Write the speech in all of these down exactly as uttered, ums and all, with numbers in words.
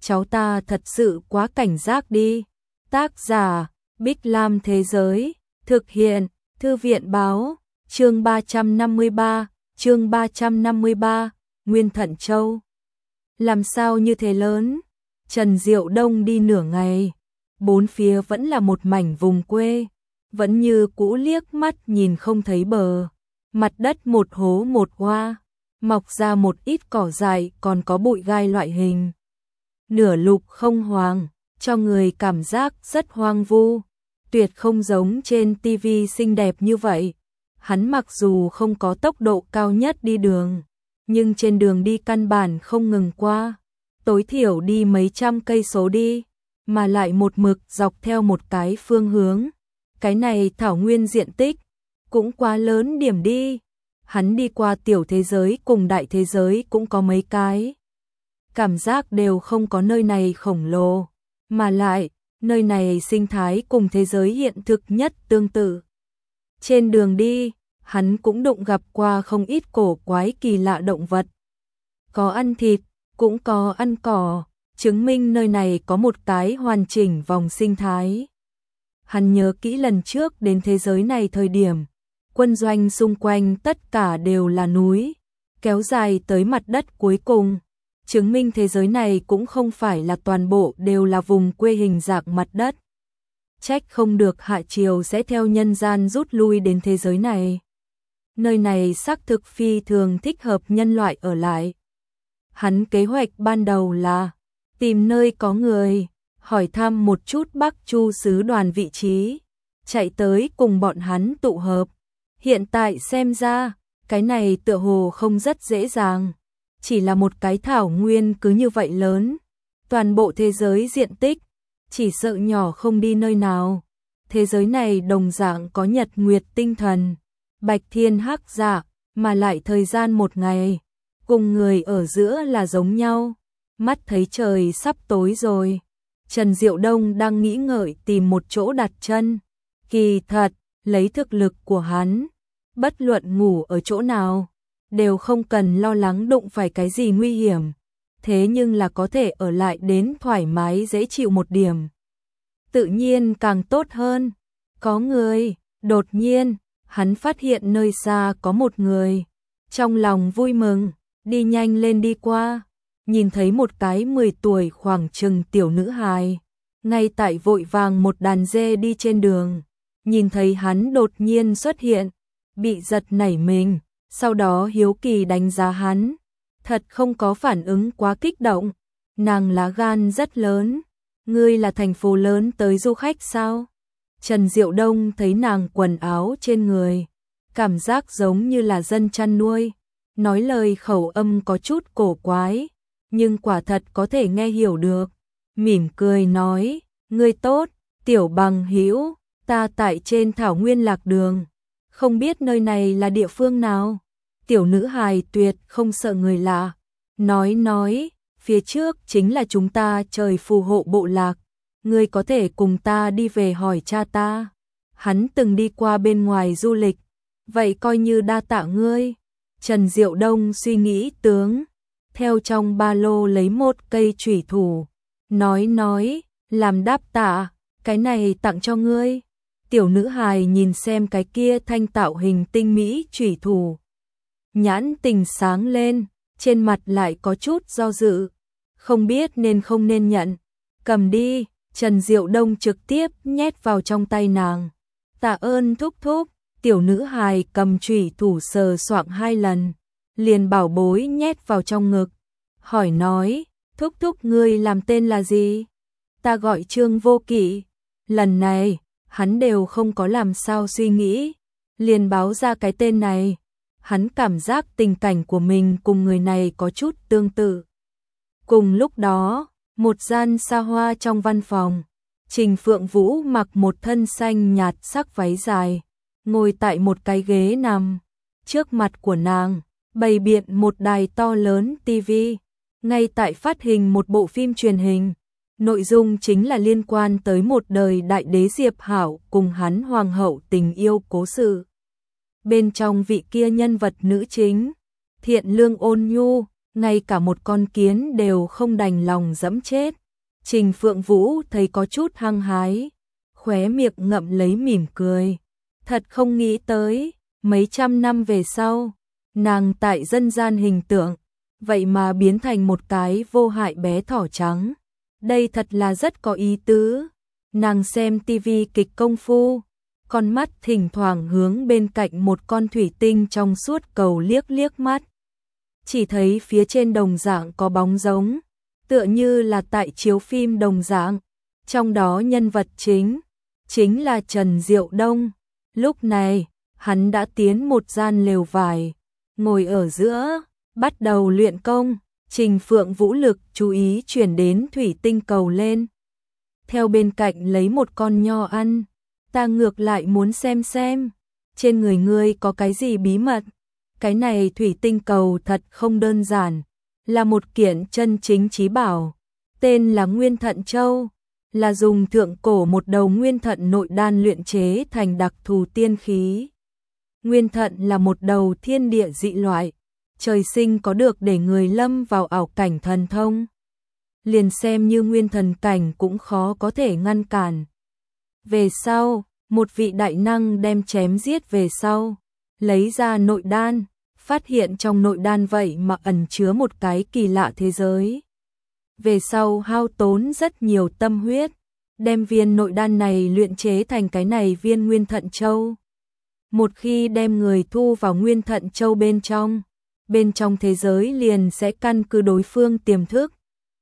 cháu ta thật sự quá cảnh giác đi. Tác giả, Bích Lam Thế Giới, thực hiện, Thư viện Báo, chương ba trăm năm mươi ba, chương ba trăm năm mươi ba, Nguyên Thận Châu. Làm sao như thế lớn? Trần Diệu Đông đi nửa ngày, bốn phía vẫn là một mảnh vùng quê, vẫn như cũ liếc mắt nhìn không thấy bờ, mặt đất một hố một hoa, mọc ra một ít cỏ dại còn có bụi gai loại hình. Nửa lục không hoàng, cho người cảm giác rất hoang vu, tuyệt không giống trên tivi xinh đẹp như vậy. Hắn mặc dù không có tốc độ cao nhất đi đường, nhưng trên đường đi căn bản không ngừng qua, tối thiểu đi mấy trăm cây số đi, mà lại một mực dọc theo một cái phương hướng. Cái này thảo nguyên diện tích cũng quá lớn điểm đi. Hắn đi qua tiểu thế giới cùng đại thế giới cũng có mấy cái. Cảm giác đều không có nơi này khổng lồ, mà lại, nơi này sinh thái cùng thế giới hiện thực nhất tương tự. Trên đường đi, hắn cũng đụng gặp qua không ít cổ quái kỳ lạ động vật. Có ăn thịt, cũng có ăn cỏ, chứng minh nơi này có một cái hoàn chỉnh vòng sinh thái. Hắn nhớ kỹ lần trước đến thế giới này thời điểm, quân doanh xung quanh tất cả đều là núi, kéo dài tới mặt đất cuối cùng, chứng minh thế giới này cũng không phải là toàn bộ đều là vùng quê hình dạng mặt đất. Trách không được Hạ Triều sẽ theo nhân gian rút lui đến thế giới này. Nơi này xác thực phi thường thích hợp nhân loại ở lại. Hắn kế hoạch ban đầu là tìm nơi có người, hỏi thăm một chút Bắc Chu sứ đoàn vị trí, chạy tới cùng bọn hắn tụ hợp. Hiện tại xem ra, cái này tựa hồ không rất dễ dàng. Chỉ là một cái thảo nguyên cứ như vậy lớn, toàn bộ thế giới diện tích, chỉ sợ nhỏ không đi nơi nào. Thế giới này đồng dạng có nhật nguyệt tinh thần, bạch thiên hắc dạ, mà lại thời gian một ngày, cùng người ở giữa là giống nhau. Mắt thấy trời sắp tối rồi, Trần Diệu Đông đang nghĩ ngợi tìm một chỗ đặt chân. Kỳ thật, lấy thực lực của hắn, bất luận ngủ ở chỗ nào, đều không cần lo lắng đụng phải cái gì nguy hiểm, thế nhưng là có thể ở lại đến thoải mái dễ chịu một điểm. Tự nhiên càng tốt hơn. Có người, đột nhiên, hắn phát hiện nơi xa có một người, trong lòng vui mừng, đi nhanh lên đi qua, nhìn thấy một cái mười tuổi khoảng chừng tiểu nữ hài, ngay tại vội vàng một đàn dê đi trên đường, nhìn thấy hắn đột nhiên xuất hiện, bị giật nảy mình. Sau đó hiếu kỳ đánh giá hắn, thật không có phản ứng quá kích động, nàng lá gan rất lớn, ngươi là thành phố lớn tới du khách sao? Trần Diệu Đông thấy nàng quần áo trên người, cảm giác giống như là dân chăn nuôi, nói lời khẩu âm có chút cổ quái, nhưng quả thật có thể nghe hiểu được, mỉm cười nói, ngươi tốt, tiểu bằng hữu, ta tại trên thảo nguyên lạc đường. Không biết nơi này là địa phương nào? Tiểu nữ hài tuyệt không sợ người lạ, nói nói, phía trước chính là chúng ta trời phù hộ bộ lạc, ngươi có thể cùng ta đi về hỏi cha ta. Hắn từng đi qua bên ngoài du lịch, vậy coi như đa tạ ngươi. Trần Diệu Đông suy nghĩ tướng, theo trong ba lô lấy một cây chủy thủ, nói nói, làm đáp tạ, cái này tặng cho ngươi. Tiểu nữ hài nhìn xem cái kia thanh tạo hình tinh mỹ chủy thủ, nhãn tình sáng lên, trên mặt lại có chút do dự, không biết nên không nên nhận. Cầm đi, Trần Diệu Đông trực tiếp nhét vào trong tay nàng. Tạ ơn thúc thúc. Tiểu nữ hài cầm chủy thủ sờ soạng hai lần, liền bảo bối nhét vào trong ngực, hỏi nói, thúc thúc ngươi làm tên là gì? Ta gọi Trương Vô Kỵ. Lần này, hắn đều không có làm sao suy nghĩ, liền báo ra cái tên này. Hắn cảm giác tình cảnh của mình cùng người này có chút tương tự. Cùng lúc đó, một gian xa hoa trong văn phòng, Trình Phượng Vũ mặc một thân xanh nhạt sắc váy dài, ngồi tại một cái ghế nằm. Trước mặt của nàng, bày biện một đài to lớn tivi, ngay tại phát hình một bộ phim truyền hình. Nội dung chính là liên quan tới một đời đại đế Diệp Hảo cùng hắn hoàng hậu tình yêu cố sự. Bên trong vị kia nhân vật nữ chính, thiện lương ôn nhu, ngay cả một con kiến đều không đành lòng dẫm chết. Trình Phượng Vũ thấy có chút hăng hái, khóe miệng ngậm lấy mỉm cười. Thật không nghĩ tới, mấy trăm năm về sau, nàng tại dân gian hình tượng, vậy mà biến thành một cái vô hại bé thỏ trắng. Đây thật là rất có ý tứ. Nàng xem tivi kịch công phu, con mắt thỉnh thoảng hướng bên cạnh một con thủy tinh trong suốt cầu liếc liếc mắt. Chỉ thấy phía trên đồng dạng có bóng giống, tựa như là tại chiếu phim đồng dạng. Trong đó nhân vật chính, chính là Trần Diệu Đông. Lúc này, hắn đã tiến một gian lều vải, ngồi ở giữa, bắt đầu luyện công. Trình Phượng Vũ lực chú ý chuyển đến thủy tinh cầu lên. Theo bên cạnh lấy một con nho ăn, ta ngược lại muốn xem xem, trên người ngươi có cái gì bí mật. Cái này thủy tinh cầu thật không đơn giản, là một kiện chân chính chí bảo, tên là Nguyên Thận Châu, là dùng thượng cổ một đầu nguyên thận nội đan luyện chế thành đặc thù tiên khí. Nguyên thận là một đầu thiên địa dị loại, trời sinh có được để người lâm vào ảo cảnh thần thông. Liền xem như nguyên thần cảnh cũng khó có thể ngăn cản. Về sau, một vị đại năng đem chém giết về sau, lấy ra nội đan, phát hiện trong nội đan vậy mà ẩn chứa một cái kỳ lạ thế giới. Về sau hao tốn rất nhiều tâm huyết, đem viên nội đan này luyện chế thành cái này viên Nguyên Thận Châu. Một khi đem người thu vào Nguyên Thận Châu bên trong, bên trong thế giới liền sẽ căn cứ đối phương tiềm thức,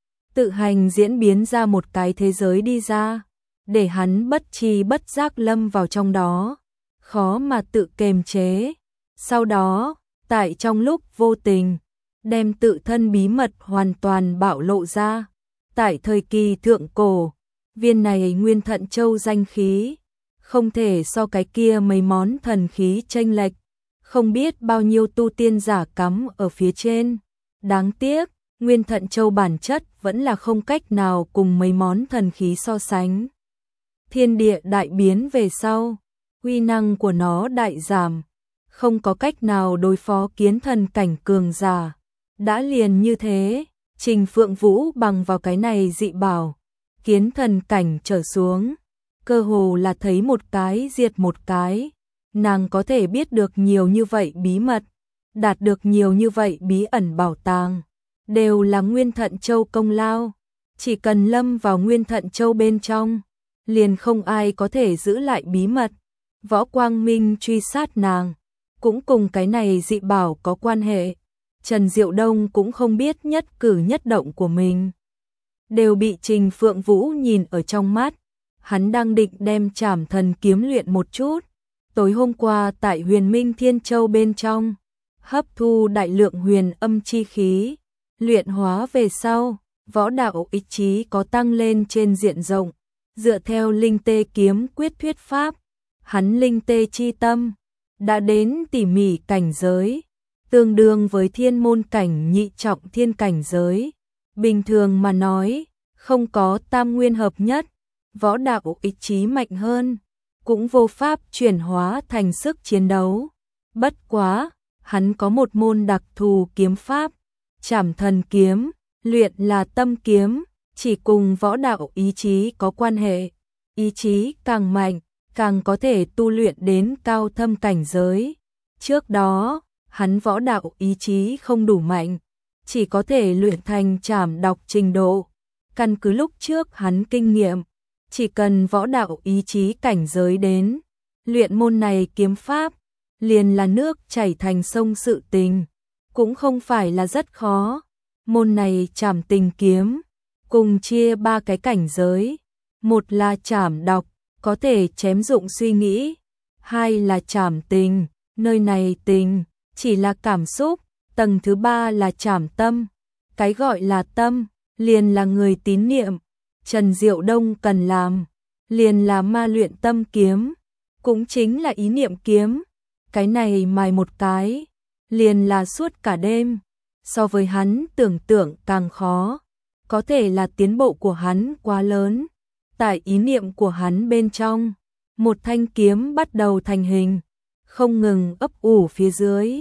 tự hành diễn biến ra một cái thế giới đi ra, để hắn bất tri bất giác lâm vào trong đó, khó mà tự kềm chế. Sau đó, tại trong lúc vô tình, đem tự thân bí mật hoàn toàn bạo lộ ra. Tại thời kỳ thượng cổ, viên này Nguyên Thận Châu danh khí, không thể so cái kia mấy món thần khí chênh lệch, không biết bao nhiêu tu tiên giả cắm ở phía trên. Đáng tiếc, Nguyên Thận Châu bản chất vẫn là không cách nào cùng mấy món thần khí so sánh. Thiên địa đại biến về sau, uy năng của nó đại giảm, không có cách nào đối phó kiến thần cảnh cường giả. Đã liền như thế, Trình Phượng Vũ bằng vào cái này dị bảo, kiến thần cảnh trở xuống, cơ hồ là thấy một cái diệt một cái. Nàng có thể biết được nhiều như vậy bí mật, đạt được nhiều như vậy bí ẩn bảo tàng, đều là Nguyên Thận Châu công lao. Chỉ cần lâm vào Nguyên Thận Châu bên trong, liền không ai có thể giữ lại bí mật. Võ Quang Minh truy sát nàng, cũng cùng cái này dị bảo có quan hệ. Trần Diệu Đông cũng không biết nhất cử nhất động của mình, đều bị Trình Phượng Vũ nhìn ở trong mắt. Hắn đang định đem Trảm Thần kiếm luyện một chút. Tối hôm qua tại Huyền Minh Thiên Châu bên trong, hấp thu đại lượng huyền âm chi khí, luyện hóa về sau, võ đạo ý chí có tăng lên trên diện rộng. Dựa theo linh tê kiếm quyết thuyết pháp, hắn linh tê chi tâm đã đến tỉ mỉ cảnh giới, tương đương với thiên môn cảnh nhị trọng thiên cảnh giới. Bình thường mà nói, không có tam nguyên hợp nhất, võ đạo ý chí mạnh hơn, cũng vô pháp chuyển hóa thành sức chiến đấu. Bất quá, hắn có một môn đặc thù kiếm pháp, Trảm Thần kiếm, luyện là tâm kiếm, chỉ cùng võ đạo ý chí có quan hệ. Ý chí càng mạnh, càng có thể tu luyện đến cao thâm cảnh giới. Trước đó, hắn võ đạo ý chí không đủ mạnh, chỉ có thể luyện thành trảm đọc trình độ. Căn cứ lúc trước hắn kinh nghiệm, chỉ cần võ đạo ý chí cảnh giới đến, luyện môn này kiếm pháp, liền là nước chảy thành sông sự tình, cũng không phải là rất khó. Môn này Trảm Tình kiếm, cùng chia ba cái cảnh giới. Một là trảm đọc, có thể chém dụng suy nghĩ. Hai là trảm tình, nơi này tình, chỉ là cảm xúc. Tầng thứ ba là trảm tâm. Cái gọi là tâm, liền là người tín niệm. Trần Diệu Đông cần làm, liền là ma luyện tâm kiếm, cũng chính là ý niệm kiếm. Cái này mài một cái, liền là suốt cả đêm. So với hắn tưởng tượng càng khó, có thể là tiến bộ của hắn quá lớn. Tại ý niệm của hắn bên trong, một thanh kiếm bắt đầu thành hình, không ngừng ấp ủ phía dưới.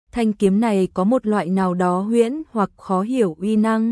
thanh kiếm này có một loại nào đó huyễn hoặc khó hiểu uy năng.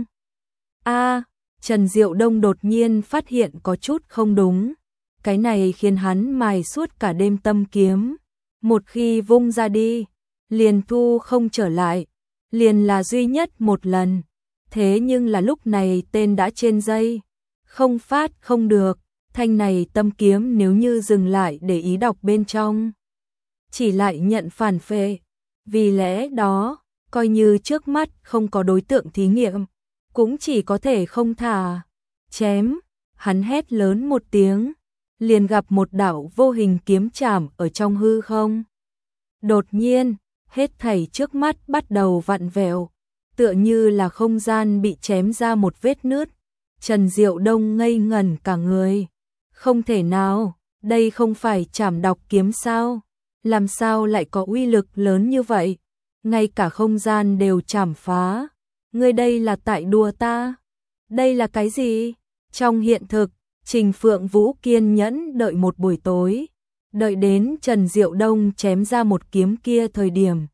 A, Trần Diệu Đông đột nhiên phát hiện có chút không đúng. Cái này khiến hắn mài suốt cả đêm tâm kiếm. Một khi vung ra đi, liền thu không trở lại, liền là duy nhất một lần. Thế nhưng là lúc này tên đã trên dây, không phát không được. Thanh này tâm kiếm nếu như dừng lại để ý đọc bên trong, chỉ lại nhận phản phệ. Vì lẽ đó, coi như trước mắt không có đối tượng thí nghiệm, cũng chỉ có thể không thả. Chém, hắn hét lớn một tiếng, liền gặp một đạo vô hình kiếm chảm ở trong hư không. Đột nhiên, hết thảy trước mắt bắt đầu vặn vẹo, tựa như là không gian bị chém ra một vết nứt. Trần Diệu Đông ngây ngẩn cả người. Không thể nào, đây không phải chảm đọc kiếm sao? Làm sao lại có uy lực lớn như vậy? Ngay cả không gian đều chảm phá. Ngươi đây là tại đùa ta? Đây là cái gì? Trong hiện thực, Trình Phượng Vũ kiên nhẫn đợi một buổi tối, đợi đến Trần Diệu Đông chém ra một kiếm kia thời điểm,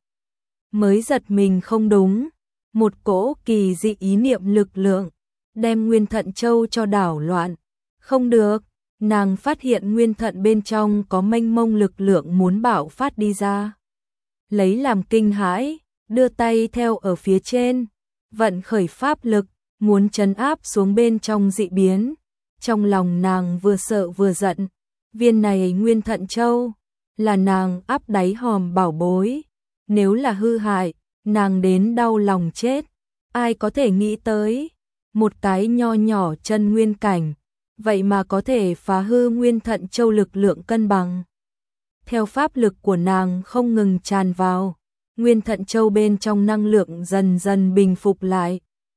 mới giật mình không đúng. Một cỗ kỳ dị ý niệm lực lượng, đem Nguyên Thận Châu cho đảo loạn. Không được, nàng phát hiện nguyên thận bên trong có mênh mông lực lượng muốn bạo phát đi ra. Lấy làm kinh hãi, đưa tay theo ở phía trên, vận khởi pháp lực, muốn trấn áp xuống bên trong dị biến. Trong lòng nàng vừa sợ vừa giận, viên này Nguyên Thận Châu là nàng áp đáy hòm bảo bối, nếu là hư hại, nàng đến đau lòng chết. Ai có thể nghĩ tới, một cái nho nhỏ chân nguyên cảnh, vậy mà có thể phá hư Nguyên Thận Châu lực lượng cân bằng. Theo pháp lực của nàng không ngừng tràn vào, Nguyên Thận Châu bên trong năng lượng dần dần bình phục lại.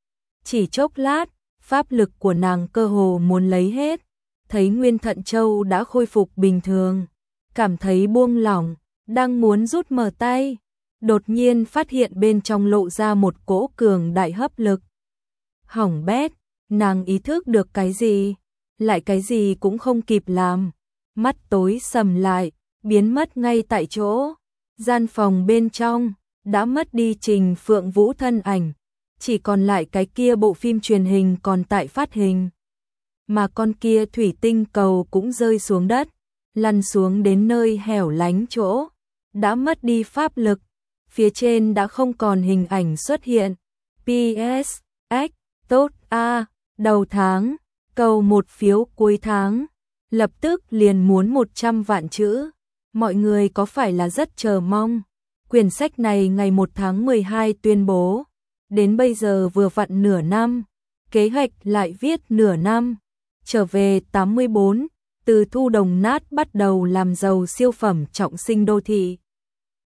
Chỉ chốc lát, pháp lực của nàng cơ hồ muốn lấy hết, thấy Nguyên Thận Châu đã khôi phục bình thường, cảm thấy buông lỏng, đang muốn rút mở tay, đột nhiên phát hiện bên trong lộ ra một cỗ cường đại hấp lực. Hỏng bét, nàng ý thức được cái gì, lại cái gì cũng không kịp làm, mắt tối sầm lại, biến mất ngay tại chỗ. Gian phòng bên trong đã mất đi Trình Phượng Vũ thân ảnh, chỉ còn lại cái kia bộ phim truyền hình còn tại phát hình. Mà con kia thủy tinh cầu cũng rơi xuống đất, lăn xuống đến nơi hẻo lánh chỗ, đã mất đi pháp lực, phía trên đã không còn hình ảnh xuất hiện. pê ét, X, tốt a, đầu tháng, cầu một phiếu cuối tháng, lập tức liền muốn một trăm vạn chữ. Mọi người có phải là rất chờ mong? Quyển sách này ngày một tháng mười hai tuyên bố, đến bây giờ vừa vặn nửa năm, kế hoạch lại viết nửa năm, trở về tám mươi bốn, từ thu đồng nát bắt đầu làm giàu siêu phẩm trọng sinh đô thị.